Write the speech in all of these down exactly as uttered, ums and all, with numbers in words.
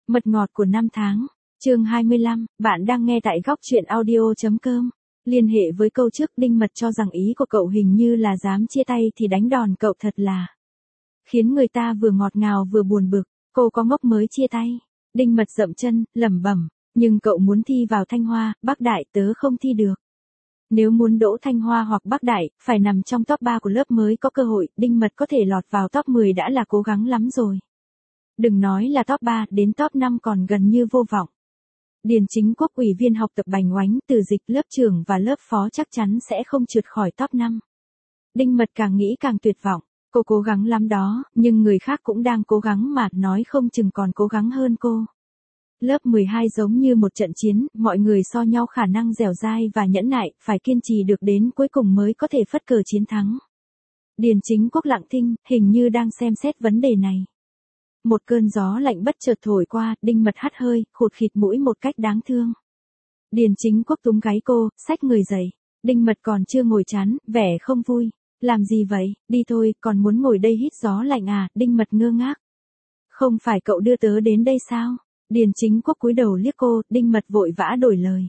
Mật ngọt của năm tháng, chương hai mươi lăm, bạn đang nghe tại góc truyện audio.com. Liên hệ với câu trước, Đinh Mật cho rằng ý của cậu hình như là dám chia tay thì đánh đòn cậu thật là khiến người ta vừa ngọt ngào vừa buồn bực. Cô có ngốc mới chia tay. Đinh Mật dậm chân, lẩm bẩm, nhưng cậu muốn thi vào Thanh Hoa, Bắc Đại tớ không thi được. Nếu muốn đỗ Thanh Hoa hoặc Bắc Đại, phải nằm trong top ba của lớp mới có cơ hội, Đinh Mật có thể lọt vào top mười đã là cố gắng lắm rồi. Đừng nói là top ba, đến top năm còn gần như vô vọng. Điền Chính Quốc ủy viên học tập bành oánh, Từ Dịch lớp trưởng và lớp phó chắc chắn sẽ không trượt khỏi top năm. Đinh Mật càng nghĩ càng tuyệt vọng, cô cố gắng lắm đó, nhưng người khác cũng đang cố gắng mà, nói không chừng còn cố gắng hơn cô. Lớp mười hai giống như một trận chiến, mọi người so nhau khả năng dẻo dai và nhẫn nại, phải kiên trì được đến cuối cùng mới có thể phất cờ chiến thắng. Điền Chính Quốc lặng thinh, hình như đang xem xét vấn đề này. Một cơn gió lạnh bất chợt thổi qua, Đinh Mật hắt hơi, khụt khịt mũi một cách đáng thương. Điền Chính Quốc túm gáy cô, xách người dậy. Đinh Mật còn chưa ngồi chán, vẻ không vui. Làm gì vậy, đi thôi, còn muốn ngồi đây hít gió lạnh à? Đinh Mật ngơ ngác. Không phải cậu đưa tớ đến đây sao? Điền Chính Quốc cúi đầu liếc cô, Đinh Mật vội vã đổi lời.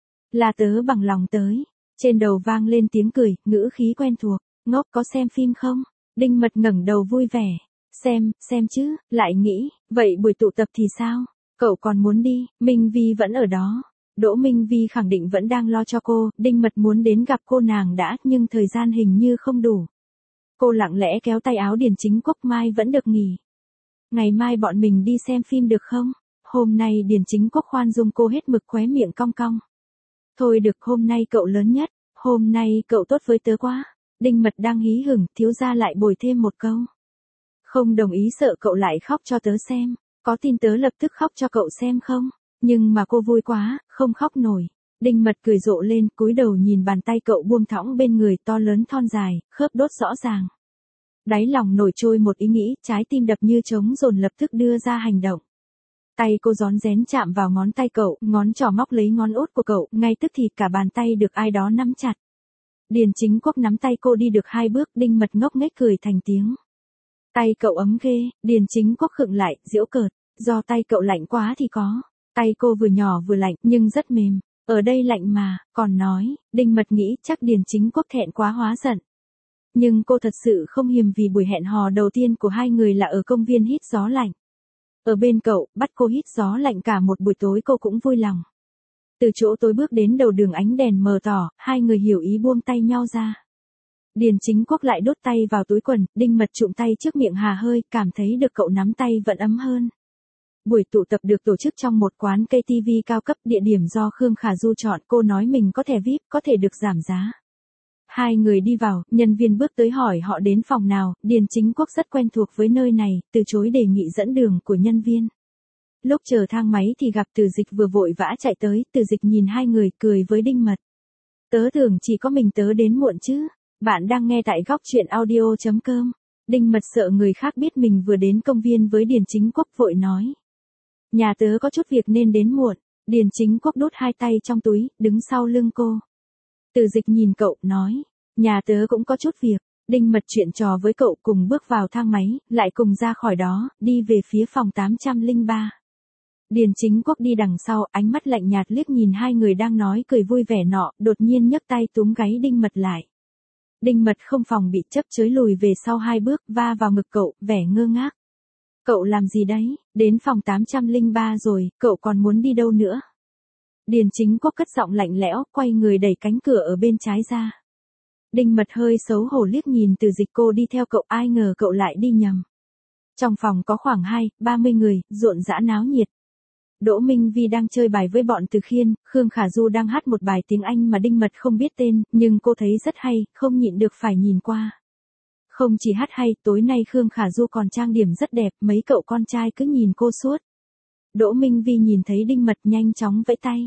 Là tớ bằng lòng tới. Trên đầu vang lên tiếng cười, ngữ khí quen thuộc. Ngốc, có xem phim không? Đinh Mật ngẩng đầu vui vẻ. Xem, xem chứ, lại nghĩ, vậy buổi tụ tập thì sao? Cậu còn muốn đi, Minh Vi vẫn ở đó. Đỗ Minh Vi khẳng định vẫn đang lo cho cô, Đinh Mật muốn đến gặp cô nàng đã, nhưng thời gian hình như không đủ. Cô lặng lẽ kéo tay áo Điền Chính Quốc, mai vẫn được nghỉ. Ngày mai bọn mình đi xem phim được không? Hôm nay Điền Chính Quốc khoan dung cô hết mực, khóe miệng cong cong. Thôi được, hôm nay cậu lớn nhất, hôm nay cậu tốt với tớ quá. Đinh Mật đang hí hửng, thiếu gia lại bồi thêm một câu. Không đồng ý, sợ cậu lại khóc cho tớ xem, có tin tớ lập tức khóc cho cậu xem không? Nhưng mà cô vui quá, không khóc nổi. Đinh Mật cười rộ lên, cúi đầu nhìn bàn tay cậu buông thõng bên người, to lớn thon dài, khớp đốt rõ ràng. Đáy lòng nổi trôi một ý nghĩ, trái tim đập như trống dồn lập tức đưa ra hành động. Tay cô rón rén chạm vào ngón tay cậu, ngón trỏ móc lấy ngón út của cậu, ngay tức thì cả bàn tay được ai đó nắm chặt. Điền Chính Quốc nắm tay cô đi được hai bước, Đinh Mật ngốc nghếch cười thành tiếng. Tay cậu ấm ghê, Điền Chính Quốc khựng lại, giễu cợt, do tay cậu lạnh quá thì có. Tay cô vừa nhỏ vừa lạnh, nhưng rất mềm. Ở đây lạnh mà, còn nói, Đinh Mật nghĩ chắc Điền Chính Quốc thẹn quá hóa giận. Nhưng cô thật sự không hiềm, vì buổi hẹn hò đầu tiên của hai người là ở công viên hít gió lạnh. Ở bên cậu, bắt cô hít gió lạnh cả một buổi tối cô cũng vui lòng. Từ chỗ tối bước đến đầu đường ánh đèn mờ tỏ, hai người hiểu ý buông tay nhau ra. Điền Chính Quốc lại đút tay vào túi quần, Đinh Mật trụm tay trước miệng hà hơi, cảm thấy được cậu nắm tay vẫn ấm hơn. Buổi tụ tập được tổ chức trong một quán ca tê vê cao cấp, địa điểm do Khương Khả Du chọn, cô nói mình có thẻ vi ai pi, có thể được giảm giá. Hai người đi vào, nhân viên bước tới hỏi họ đến phòng nào, Điền Chính Quốc rất quen thuộc với nơi này, từ chối đề nghị dẫn đường của nhân viên. Lúc chờ thang máy thì gặp Từ Dịch vừa vội vã chạy tới, Từ Dịch nhìn hai người, cười với Đinh Mật. Tớ tưởng chỉ có mình tớ đến muộn chứ. Bạn đang nghe tại góc truyện audio.com. Đinh Mật sợ người khác biết mình vừa đến công viên với Điền Chính Quốc, vội nói. Nhà tớ có chút việc nên đến muộn. Điền Chính Quốc đút hai tay trong túi, đứng sau lưng cô. Từ Dịch nhìn cậu, nói. Nhà tớ cũng có chút việc. Đinh Mật chuyện trò với cậu, cùng bước vào thang máy, lại cùng ra khỏi đó, đi về phía phòng tám trăm lẻ ba. Điền Chính Quốc đi đằng sau, ánh mắt lạnh nhạt liếc nhìn hai người đang nói cười vui vẻ nọ, đột nhiên nhấc tay túm gáy Đinh Mật lại. Đinh Mật không phòng bị, chấp chới lùi về sau hai bước, va vào ngực cậu, vẻ ngơ ngác. Cậu làm gì đấy, đến phòng tám trăm lẻ ba rồi, cậu còn muốn đi đâu nữa? Điền Chính Quốc cất giọng lạnh lẽo, quay người đẩy cánh cửa ở bên trái ra. Đinh Mật hơi xấu hổ liếc nhìn Từ Dịch, cô đi theo cậu, ai ngờ cậu lại đi nhầm. Trong phòng có khoảng hai, ba mươi người, rộn rã náo nhiệt. Đỗ Minh Vi đang chơi bài với bọn Từ Khiên, Khương Khả Du đang hát một bài tiếng Anh mà Đinh Mật không biết tên, nhưng cô thấy rất hay, không nhịn được phải nhìn qua. Không chỉ hát hay, tối nay Khương Khả Du còn trang điểm rất đẹp, mấy cậu con trai cứ nhìn cô suốt. Đỗ Minh Vi nhìn thấy Đinh Mật nhanh chóng vẫy tay.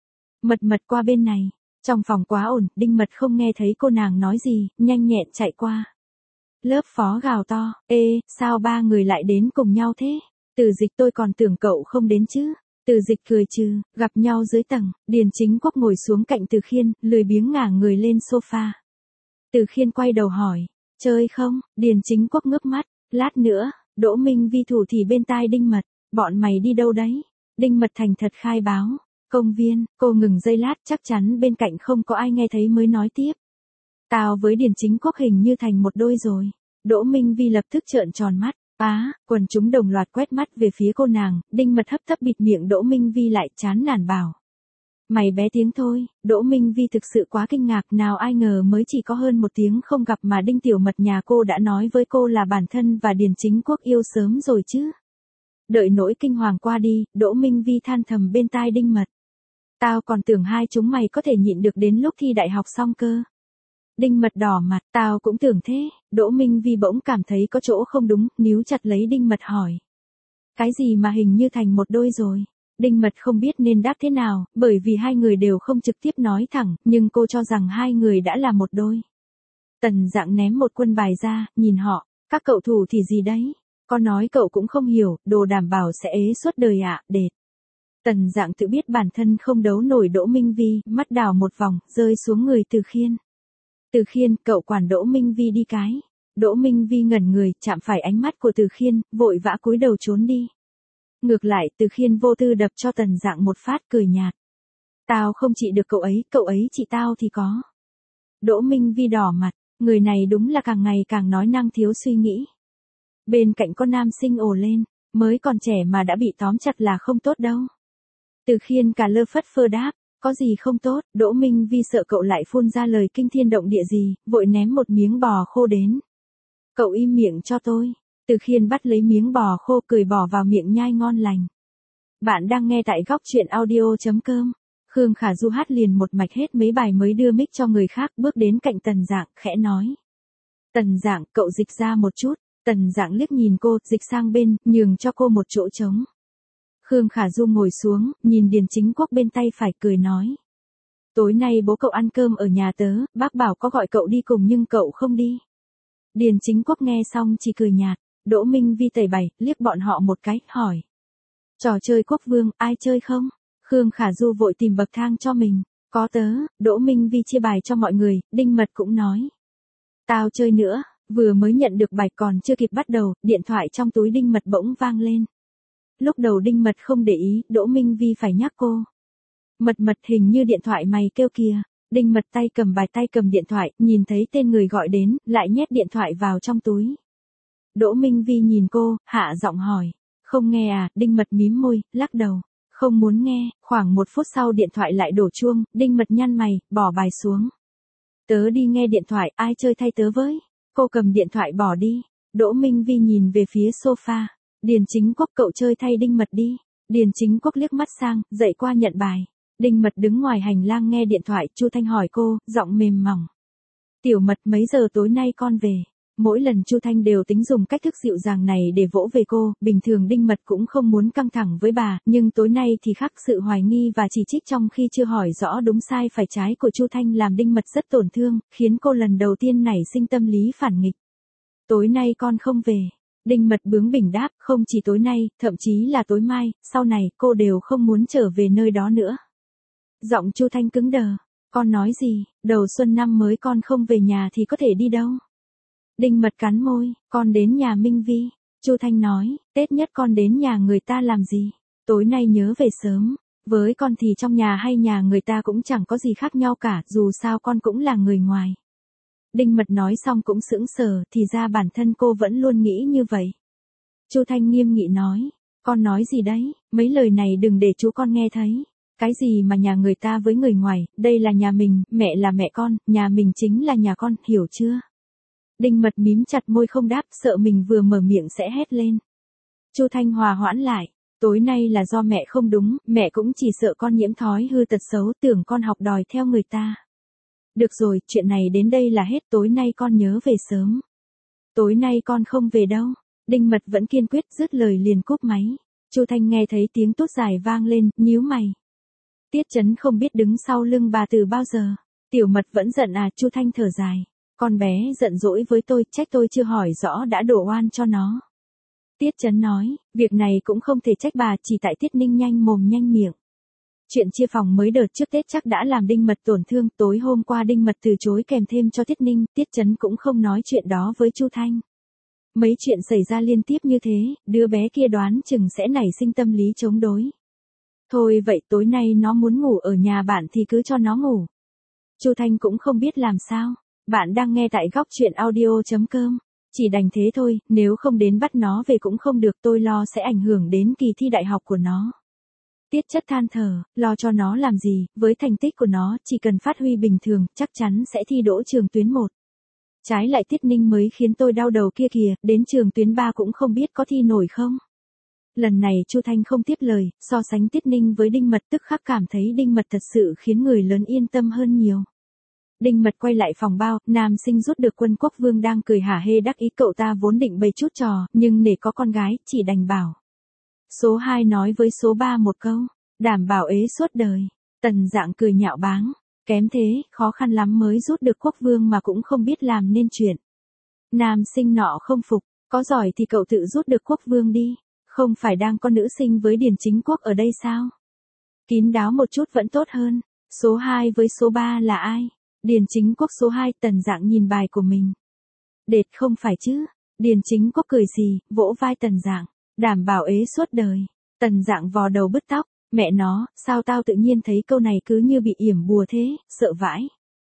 Mật Mật qua bên này. Trong phòng quá ổn, Đinh Mật không nghe thấy cô nàng nói gì, nhanh nhẹn chạy qua. Lớp phó gào to, ê, sao ba người lại đến cùng nhau thế? Từ Dịch, tôi còn tưởng cậu không đến chứ. Từ Dịch cười trừ, gặp nhau dưới tầng, Điền Chính Quốc ngồi xuống cạnh Từ Khiên, lười biếng ngả người lên sofa. Từ Khiên quay đầu hỏi, chơi không? Điền Chính Quốc ngước mắt, lát nữa, Đỗ Minh Vi thủ thì bên tai Đinh Mật. Bọn mày đi đâu đấy? Đinh Mật thành thật khai báo. Công viên. Cô ngừng giây lát, chắc chắn bên cạnh không có ai nghe thấy mới nói tiếp. Tao với Điền Chính Quốc hình như thành một đôi rồi. Đỗ Minh Vi lập tức trợn tròn mắt. Á, quần chúng đồng loạt quét mắt về phía cô nàng, Đinh Mật hấp tấp bịt miệng Đỗ Minh Vi lại, chán nản bảo. Mày bé tiếng thôi. Đỗ Minh Vi thực sự quá kinh ngạc, nào ai ngờ mới chỉ có hơn một tiếng không gặp mà Đinh Tiểu Mật nhà cô đã nói với cô là bản thân và Điền Chính Quốc yêu sớm rồi chứ. Đợi nỗi kinh hoàng qua đi, Đỗ Minh Vi than thầm bên tai Đinh Mật. Tao còn tưởng hai chúng mày có thể nhịn được đến lúc thi đại học xong cơ. Đinh Mật đỏ mặt, tao cũng tưởng thế. Đỗ Minh Vi bỗng cảm thấy có chỗ không đúng, níu chặt lấy Đinh Mật hỏi. Cái gì mà hình như thành một đôi rồi? Đinh Mật không biết nên đáp thế nào, bởi vì hai người đều không trực tiếp nói thẳng, nhưng cô cho rằng hai người đã là một đôi. Tần Dạng ném một quân bài ra, nhìn họ, các cậu thủ thì gì đấy? Con nói cậu cũng không hiểu, đồ đảm bảo sẽ ế suốt đời ạ, à, đệt. Tần Dạng tự biết bản thân không đấu nổi Đỗ Minh Vi, mắt đảo một vòng, rơi xuống người Từ Khiên. Từ Khiên, cậu quản Đỗ Minh Vi đi cái. Đỗ Minh Vi ngẩn người, chạm phải ánh mắt của Từ Khiên, vội vã cúi đầu trốn đi. Ngược lại, Từ Khiên vô tư đập cho Tần Dạng một phát, cười nhạt. Tao không trị được cậu ấy, cậu ấy trị tao thì có. Đỗ Minh Vi đỏ mặt, người này đúng là càng ngày càng nói năng thiếu suy nghĩ. Bên cạnh con nam sinh ồ lên, mới còn trẻ mà đã bị tóm chặt là không tốt đâu. Từ Khiên cả lơ phất phơ đáp, có gì không tốt? Đỗ Minh Vi sợ cậu lại phun ra lời kinh thiên động địa gì, vội ném một miếng bò khô đến. Cậu im miệng cho tôi. Từ Khiên bắt lấy miếng bò khô, cười bỏ vào miệng nhai ngon lành. Bạn đang nghe tại góc truyện audio.com. Khương Khả Du hát liền một mạch hết mấy bài mới đưa mic cho người khác, bước đến cạnh Tần Dạng, khẽ nói. Tần Dạng, cậu dịch ra một chút. Tần Dạng liếc nhìn cô, dịch sang bên, nhường cho cô một chỗ trống. Khương Khả Du ngồi xuống, nhìn Điền Chính Quốc bên tay phải, cười nói. Tối nay bố cậu ăn cơm ở nhà tớ, bác bảo có gọi cậu đi cùng nhưng cậu không đi. Điền Chính Quốc nghe xong chỉ cười nhạt. Đỗ Minh Vi tẩy bày, liếc bọn họ một cái, hỏi. Trò chơi quốc vương, ai chơi không? Khương Khả Du vội tìm bậc thang cho mình. Có tớ. Đỗ Minh Vi chia bài cho mọi người, Đinh Mật cũng nói. Tao chơi nữa. Vừa mới nhận được bài còn chưa kịp bắt đầu, điện thoại trong túi Đinh Mật bỗng vang lên. Lúc đầu Đinh Mật không để ý, Đỗ Minh Vi phải nhắc cô. Mật Mật, hình như điện thoại mày kêu kìa. Đinh Mật tay cầm bài tay cầm điện thoại, nhìn thấy tên người gọi đến, lại nhét điện thoại vào trong túi. Đỗ Minh Vi nhìn cô, hạ giọng hỏi. Không nghe à? Đinh Mật mím môi, lắc đầu. Không muốn nghe. Khoảng một phút sau điện thoại lại đổ chuông, Đinh Mật nhăn mày, bỏ bài xuống. Tớ đi nghe điện thoại, ai chơi thay tớ với? Cô cầm điện thoại bỏ đi. Đỗ Minh Vi nhìn về phía sofa. Điền Chính Quốc, cậu chơi thay Đinh Mật đi. Điền Chính Quốc liếc mắt sang, dậy qua nhận bài. Đinh Mật đứng ngoài hành lang nghe điện thoại, Chu Thanh hỏi cô, giọng mềm mỏng. Tiểu Mật, mấy giờ tối nay con về? Mỗi lần Chu Thanh đều tính dùng cách thức dịu dàng này để vỗ về cô, bình thường Đinh Mật cũng không muốn căng thẳng với bà, nhưng tối nay thì khác, sự hoài nghi và chỉ trích trong khi chưa hỏi rõ đúng sai phải trái của Chu Thanh làm Đinh Mật rất tổn thương, khiến cô lần đầu tiên nảy sinh tâm lý phản nghịch. Tối nay con không về. Đinh Mật bướng bỉnh đáp, không chỉ tối nay, thậm chí là tối mai, sau này, cô đều không muốn trở về nơi đó nữa. Giọng Chu Thanh cứng đờ. Con nói gì? Đầu xuân năm mới con không về nhà thì có thể đi đâu? Đinh Mật cắn môi, con đến nhà Minh Vi. Chu Thanh nói, Tết nhất con đến nhà người ta làm gì? Tối nay nhớ về sớm. Với con thì trong nhà hay nhà người ta cũng chẳng có gì khác nhau cả, dù sao con cũng là người ngoài. Đinh Mật nói xong cũng sững sờ, thì ra bản thân cô vẫn luôn nghĩ như vậy. Chu Thanh nghiêm nghị nói, con nói gì đấy, mấy lời này đừng để chú con nghe thấy. Cái gì mà nhà người ta với người ngoài, đây là nhà mình, mẹ là mẹ con, nhà mình chính là nhà con, hiểu chưa? Đinh Mật mím chặt môi không đáp, sợ mình vừa mở miệng sẽ hét lên. Chu Thanh hòa hoãn lại, tối nay là do mẹ không đúng, mẹ cũng chỉ sợ con nhiễm thói hư tật xấu, tưởng con học đòi theo người ta. Được rồi, chuyện này đến đây là hết, tối nay con nhớ về sớm. Tối nay con không về đâu. Đinh Mật vẫn kiên quyết, dứt lời liền cúp máy. Chu Thanh nghe thấy tiếng tút dài vang lên, nhíu mày. Tiết Chấn không biết đứng sau lưng bà từ bao giờ. Tiểu Mật vẫn giận à? Chu Thanh thở dài. Con bé giận dỗi với tôi, trách tôi chưa hỏi rõ đã đổ oan cho nó. Tiết Chấn nói, việc này cũng không thể trách bà, chỉ tại Tiết Ninh nhanh mồm nhanh miệng. Chuyện chia phòng mới đợt trước Tết chắc đã làm Đinh Mật tổn thương, tối hôm qua Đinh Mật từ chối kèm thêm cho Tiết Ninh, Tiết Chấn cũng không nói chuyện đó với Chu Thanh. Mấy chuyện xảy ra liên tiếp như thế, đứa bé kia đoán chừng sẽ nảy sinh tâm lý chống đối. Thôi vậy tối nay nó muốn ngủ ở nhà bạn thì cứ cho nó ngủ. Chu Thanh cũng không biết làm sao. Bạn đang nghe tại góc chuyện audio.com. Chỉ đành thế thôi, nếu không đến bắt nó về cũng không được, tôi lo sẽ ảnh hưởng đến kỳ thi đại học của nó. Tiết Chất than thở, lo cho nó làm gì, với thành tích của nó, chỉ cần phát huy bình thường, chắc chắn sẽ thi đỗ trường tuyến một. Trái lại Tiết Ninh mới khiến tôi đau đầu kia kìa, đến trường tuyến ba cũng không biết có thi nổi không. Lần này Chu Thanh không tiếp lời, so sánh Tiết Ninh với Đinh Mật tức khắc cảm thấy Đinh Mật thật sự khiến người lớn yên tâm hơn nhiều. Đinh Mật quay lại phòng bao, nam sinh rút được Quân Quốc Vương đang cười hả hê đắc ý, cậu ta vốn định bày chút trò, nhưng nể có con gái, chỉ đành bảo. Số hai nói với số ba một câu, đảm bảo ế suốt đời. Tần Dạng cười nhạo báng, kém thế, khó khăn lắm mới rút được Quốc Vương mà cũng không biết làm nên chuyện. Nam sinh nọ không phục, có giỏi thì cậu tự rút được Quốc Vương đi, không phải đang có nữ sinh với Điền Chính Quốc ở đây sao? Kín đáo một chút vẫn tốt hơn. Số hai với số ba là ai? Điền Chính Quốc số hai. Tần Dạng nhìn bài của mình. Đệt không phải chứ. Điền Chính Quốc cười xì, vỗ vai Tần Dạng, đảm bảo ế suốt đời. Tần Dạng vò đầu bứt tóc, mẹ nó, sao tao tự nhiên thấy câu này cứ như bị yểm bùa thế, sợ vãi.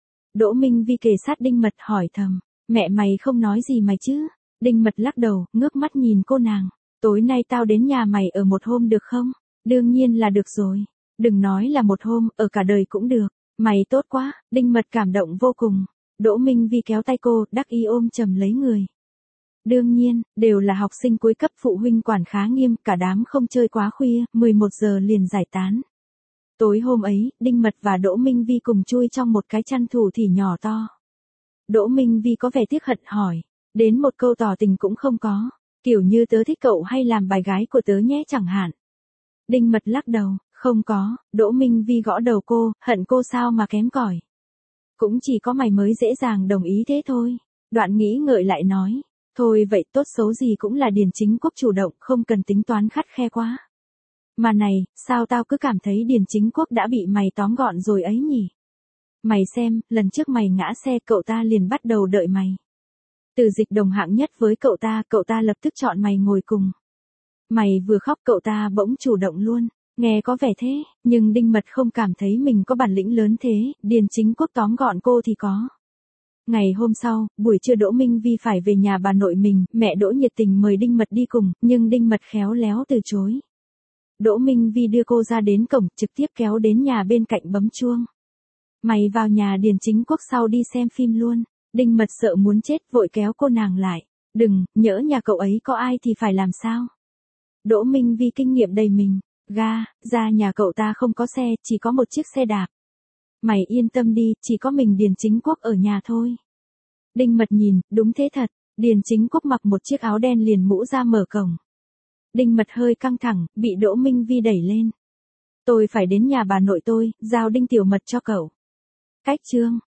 Đỗ Minh Vi kề sát Đinh Mật hỏi thầm, mẹ mày không nói gì mày chứ? Đinh Mật lắc đầu, ngước mắt nhìn cô nàng, tối nay tao đến nhà mày ở một hôm được không? Đương nhiên là được rồi, đừng nói là một hôm, ở cả đời cũng được. Mày tốt quá, Đinh Mật cảm động vô cùng. Đỗ Minh Vi kéo tay cô, đắc ý ôm chầm lấy người. Đương nhiên, đều là học sinh cuối cấp, phụ huynh quản khá nghiêm, cả đám không chơi quá khuya, mười một giờ liền giải tán. Tối hôm ấy, Đinh Mật và Đỗ Minh Vi cùng chui trong một cái chăn thủ thỉ nhỏ to. Đỗ Minh Vi có vẻ tiếc hận hỏi, đến một câu tỏ tình cũng không có, kiểu như tớ thích cậu hay làm bài gái của tớ nhé chẳng hạn. Đinh Mật lắc đầu, không có. Đỗ Minh Vi gõ đầu cô, hận cô sao mà kém cỏi. Cũng chỉ có mày mới dễ dàng đồng ý thế thôi. Đoạn nghĩ ngợi lại nói, thôi vậy tốt xấu gì cũng là Điền Chính Quốc chủ động, không cần tính toán khắt khe quá. Mà này, sao tao cứ cảm thấy Điền Chính Quốc đã bị mày tóm gọn rồi ấy nhỉ? Mày xem, lần trước mày ngã xe cậu ta liền bắt đầu đợi mày. Từ Dịch đồng hạng nhất với cậu ta, cậu ta lập tức chọn mày ngồi cùng. Mày vừa khóc cậu ta bỗng chủ động luôn. Nghe có vẻ thế, nhưng Đinh Mật không cảm thấy mình có bản lĩnh lớn thế, Điền Chính Quốc tóm gọn cô thì có. Ngày hôm sau, buổi trưa Đỗ Minh Vi phải về nhà bà nội mình, mẹ Đỗ nhiệt tình mời Đinh Mật đi cùng, nhưng Đinh Mật khéo léo từ chối. Đỗ Minh Vi đưa cô ra đến cổng, trực tiếp kéo đến nhà bên cạnh bấm chuông. Mày vào nhà Điền Chính Quốc sau đi xem phim luôn. Đinh Mật sợ muốn chết vội kéo cô nàng lại. Đừng, nhỡ nhà cậu ấy có ai thì phải làm sao? Đỗ Minh Vi kinh nghiệm đầy mình. Ga, ra nhà cậu ta không có xe, chỉ có một chiếc xe đạp. Mày yên tâm đi, chỉ có mình Điền Chính Quốc ở nhà thôi. Đinh Mật nhìn, đúng thế thật, Điền Chính Quốc mặc một chiếc áo đen liền mũ ra mở cổng. Đinh Mật hơi căng thẳng, bị Đỗ Minh Vi đẩy lên. Tôi phải đến nhà bà nội tôi, giao Đinh Tiểu Mật cho cậu. Cách chương.